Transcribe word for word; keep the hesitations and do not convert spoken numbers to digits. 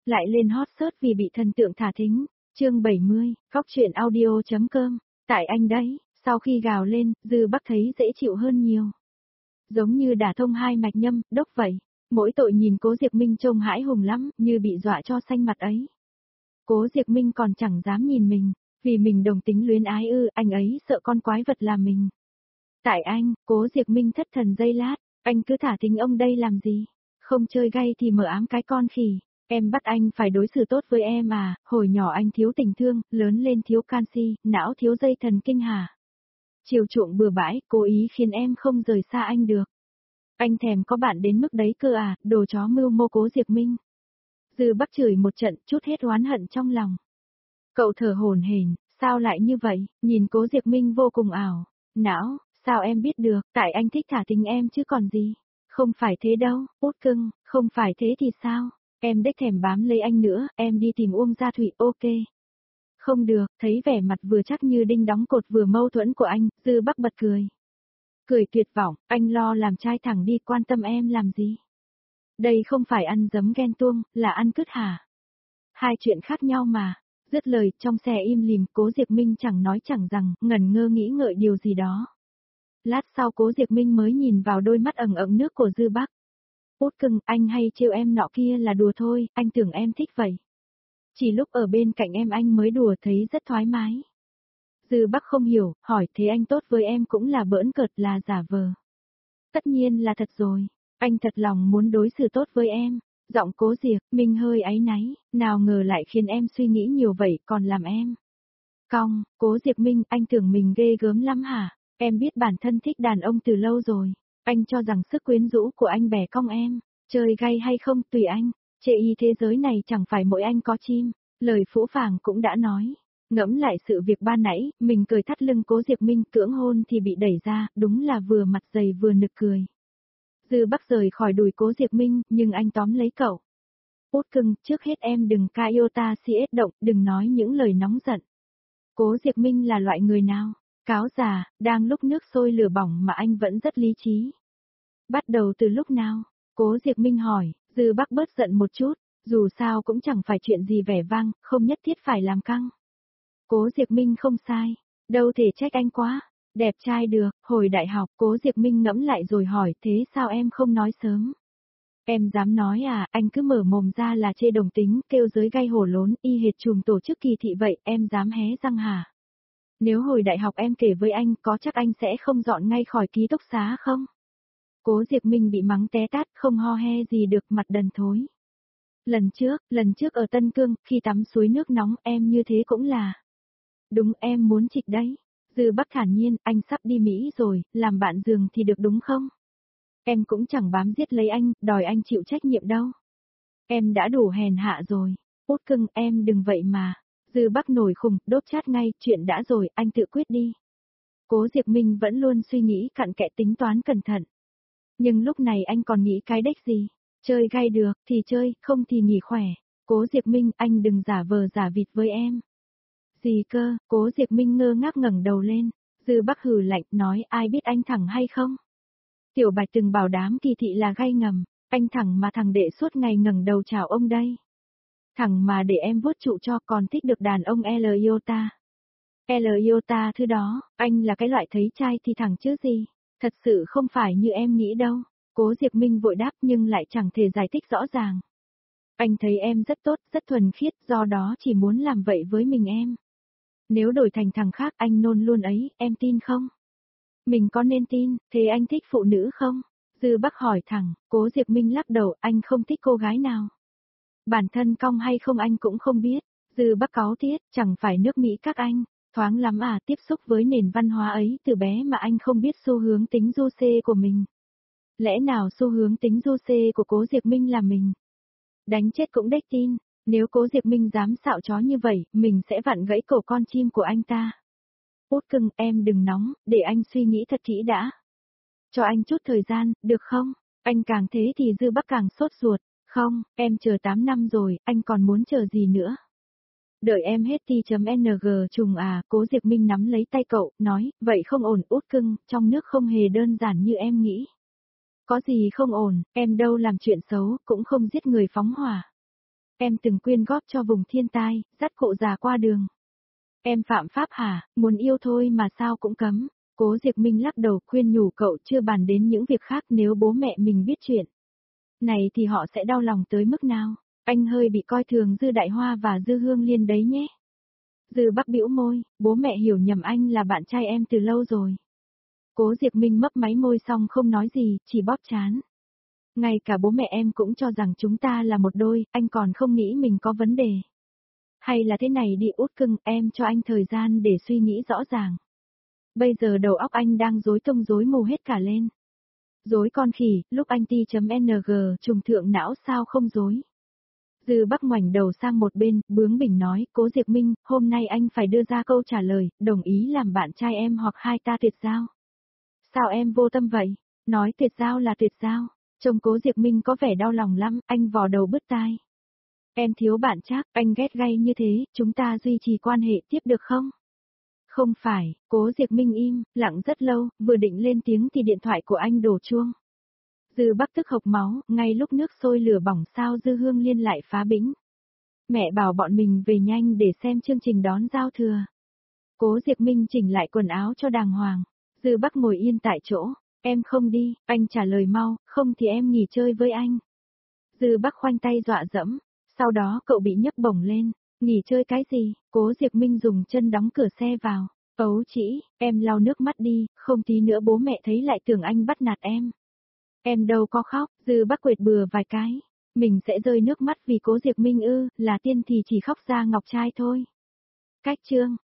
Lại lên hot search vì bị thần tượng thả thính. Chương bảy mươi, Cóc truyện audio.com. Tại anh đấy, sau khi gào lên, Dư Bắc thấy dễ chịu hơn nhiều. Giống như đả thông hai mạch nhâm, đốc vậy. Mỗi tội nhìn Cố Diệp Minh trông hãi hùng lắm, như bị dọa cho xanh mặt ấy. Cố Diệp Minh còn chẳng dám nhìn mình, vì mình đồng tính luyến ái ư, anh ấy sợ con quái vật là mình. Tại anh, Cố Diệp Minh thất thần giây lát, anh cứ thả thính ông đây làm gì? Không chơi gay thì mở ám cái con khỉ. Em bắt anh phải đối xử tốt với em à, hồi nhỏ anh thiếu tình thương, lớn lên thiếu canxi, não thiếu dây thần kinh hả? Chiều chuộng bừa bãi, cố ý khiến em không rời xa anh được. Anh thèm có bạn đến mức đấy cơ à, đồ chó mưu mô Cố Diệp Minh. Dư Bắc chửi một trận, chút hết oán hận trong lòng. Cậu thở hổn hển, sao lại như vậy, nhìn Cố Diệp Minh vô cùng ảo. Não, sao em biết được, tại anh thích thả thính em chứ còn gì. Không phải thế đâu, út cưng, không phải thế thì sao? Em đếch thèm bám lấy anh nữa, em đi tìm Uông Gia Thụy, ok. Không được, thấy vẻ mặt vừa chắc như đinh đóng cột vừa mâu thuẫn của anh, Dư Bắc bật cười. Cười tuyệt vọng, anh lo làm trai thẳng đi quan tâm em làm gì? Đây không phải ăn dấm ghen tuông, là ăn cứt hả? Hai chuyện khác nhau mà. Dứt lời, trong xe im lìm, Cố Diệp Minh chẳng nói chẳng rằng, ngẩn ngơ nghĩ ngợi điều gì đó. Lát sau Cố Diệp Minh mới nhìn vào đôi mắt ẩn ẩn nước của Dư Bắc. Út cưng, anh hay trêu em nọ kia là đùa thôi, anh tưởng em thích vậy. Chỉ lúc ở bên cạnh em anh mới đùa thấy rất thoải mái. Dư Bắc không hiểu, hỏi thế anh tốt với em cũng là bỡn cợt là giả vờ. Tất nhiên là thật rồi, anh thật lòng muốn đối xử tốt với em. Giọng Cố Diệp Minh hơi áy náy, nào ngờ lại khiến em suy nghĩ nhiều vậy còn làm em. Cong, Cố Diệp Minh, anh tưởng mình ghê gớm lắm hả? Em biết bản thân thích đàn ông từ lâu rồi. Anh cho rằng sức quyến rũ của anh bẻ cong em. Chơi gay hay không tùy anh. Chê y thế giới này chẳng phải mỗi anh có chim. Lời phũ phàng cũng đã nói. Ngẫm lại sự việc ban nãy, mình cười thắt lưng Cố Diệp Minh cưỡng hôn thì bị đẩy ra, đúng là vừa mặt dày vừa nực cười. Dư Bắc rời khỏi đùi Cố Diệp Minh, nhưng anh tóm lấy cậu. Út cưng, trước hết em đừng ca yêu ta si ết động, đừng nói những lời nóng giận. Cố Diệp Minh là loại người nào? Cáo già, đang lúc nước sôi lửa bỏng mà anh vẫn rất lý trí. Bắt đầu từ lúc nào? Cố Diệp Minh hỏi, Dư Bắc bớt giận một chút, dù sao cũng chẳng phải chuyện gì vẻ vang, không nhất thiết phải làm căng. Cố Diệp Minh không sai, đâu thể trách anh quá. Đẹp trai được, hồi đại học, Cố Diệp Minh ngẫm lại rồi hỏi thế sao em không nói sớm? Em dám nói à, anh cứ mở mồm ra là chê đồng tính, kêu giới gay hổ lốn, y hệt chùm tổ chức kỳ thị vậy, em dám hé răng hả? Nếu hồi đại học em kể với anh, có chắc anh sẽ không dọn ngay khỏi ký túc xá không? Cố Diệp Minh bị mắng té tát, không ho he gì được, mặt đần thối. Lần trước, lần trước ở Tân Cương, khi tắm suối nước nóng em như thế cũng là. Đúng em muốn trịch đấy. Dư Bắc thản nhiên, anh sắp đi Mỹ rồi, làm bạn giường thì được đúng không? Em cũng chẳng bám giết lấy anh, đòi anh chịu trách nhiệm đâu. Em đã đủ hèn hạ rồi. Út cưng, em đừng vậy mà. Dư Bắc nổi khùng, đốt chát ngay, chuyện đã rồi, anh tự quyết đi. Cố Diệp Minh vẫn luôn suy nghĩ cặn kẽ tính toán cẩn thận. Nhưng lúc này anh còn nghĩ cái đếch gì? Chơi gay được, thì chơi, không thì nghỉ khỏe. Cố Diệp Minh, anh đừng giả vờ giả vịt với em. Gì cơ, Cố Diệp Minh ngơ ngác ngẩng đầu lên. Dư Bắc hừ lạnh, nói ai biết anh thẳng hay không? Tiểu Bạch từng bảo đám kỳ thị là gay ngầm, anh thẳng mà thằng đệ suốt ngày ngẩng đầu chào ông đây. Thẳng mà để em vuốt trụ cho còn thích được đàn ông L iota. L iota thứ đó, anh là cái loại thấy trai thì thẳng chứ gì, thật sự không phải như em nghĩ đâu. Cố Diệp Minh vội đáp nhưng lại chẳng thể giải thích rõ ràng. Anh thấy em rất tốt, rất thuần khiết, do đó chỉ muốn làm vậy với mình em. Nếu đổi thành thằng khác anh nôn luôn ấy, em tin không? Mình có nên tin, thế anh thích phụ nữ không? Dư Bắc hỏi thẳng, Cố Diệp Minh lắc đầu, anh không thích cô gái nào. Bản thân cong hay không anh cũng không biết. Dư Bắc cáu tiết, chẳng phải nước Mỹ các anh, thoáng lắm à, tiếp xúc với nền văn hóa ấy từ bé mà anh không biết xu hướng tính du xê của mình. Lẽ nào xu hướng tính du xê của Cố Diệp Minh là mình? Đánh chết cũng đếch tin, nếu Cố Diệp Minh dám xạo chó như vậy, mình sẽ vặn gãy cổ con chim của anh ta. Út cưng, em đừng nóng, để anh suy nghĩ thật kỹ đã. Cho anh chút thời gian, được không? Anh càng thế thì Dư Bắc càng sốt ruột. Không, em chờ tám năm rồi, anh còn muốn chờ gì nữa? Đợi em hết T.ng trùng à, Cố Diệp Minh nắm lấy tay cậu, nói, vậy không ổn út cưng, trong nước không hề đơn giản như em nghĩ. Có gì không ổn, em đâu làm chuyện xấu, cũng không giết người phóng hỏa. Em từng quyên góp cho vùng thiên tai, dắt cụ già qua đường. Em phạm pháp hả, muốn yêu thôi mà sao cũng cấm. Cố Diệp Minh lắc đầu khuyên nhủ cậu chưa bàn đến những việc khác nếu bố mẹ mình biết chuyện này thì họ sẽ đau lòng tới mức nào. Anh hơi bị coi thường Dư Đại Hoa và Dư Hương Liên đấy nhé. Dư Bắc bĩu môi, bố mẹ hiểu nhầm anh là bạn trai em từ lâu rồi. Cố Diệp Minh mấp máy môi xong không nói gì, chỉ bóp trán. Ngay cả bố mẹ em cũng cho rằng chúng ta là một đôi, anh còn không nghĩ mình có vấn đề. Hay là thế này đi Út cưng, em cho anh thời gian để suy nghĩ rõ ràng. Bây giờ đầu óc anh đang rối tung rối mù hết cả lên. Rối con khỉ, lúc anh ti.ng trùng thượng não sao không rối. Dư Bắc ngoảnh đầu sang một bên, bướng bỉnh nói, Cố Diệp Minh, hôm nay anh phải đưa ra câu trả lời, đồng ý làm bạn trai em hoặc hai ta tuyệt giao. Sao em vô tâm vậy? Nói tuyệt giao là tuyệt giao. Trông Cố Diệp Minh có vẻ đau lòng lắm, anh vò đầu bứt tai. Em thiếu bạn chắc, anh ghét gay như thế, chúng ta duy trì quan hệ tiếp được không? Không phải, Cố Diệp Minh im, lặng rất lâu, vừa định lên tiếng thì điện thoại của anh đổ chuông. Dư Bắc tức hộc máu, ngay lúc nước sôi lửa bỏng sao Dư Hương Liên lại phá bĩnh. Mẹ bảo bọn mình về nhanh để xem chương trình đón giao thừa. Cố Diệp Minh chỉnh lại quần áo cho đàng hoàng. Dư Bắc ngồi yên tại chỗ. Em không đi, anh trả lời mau, không thì em nghỉ chơi với anh. Dư Bắc khoanh tay dọa dẫm. Sau đó cậu bị nhấc bổng lên. Nghỉ chơi cái gì? Cố Diệp Minh dùng chân đóng cửa xe vào. Ấu chỉ, em lau nước mắt đi, không tí nữa bố mẹ thấy lại tưởng anh bắt nạt em. Em đâu có khóc, Dư Bắc quệt bừa vài cái. Mình sẽ rơi nước mắt vì Cố Diệp Minh ư, là tiên thì chỉ khóc ra ngọc trai thôi. Cách chương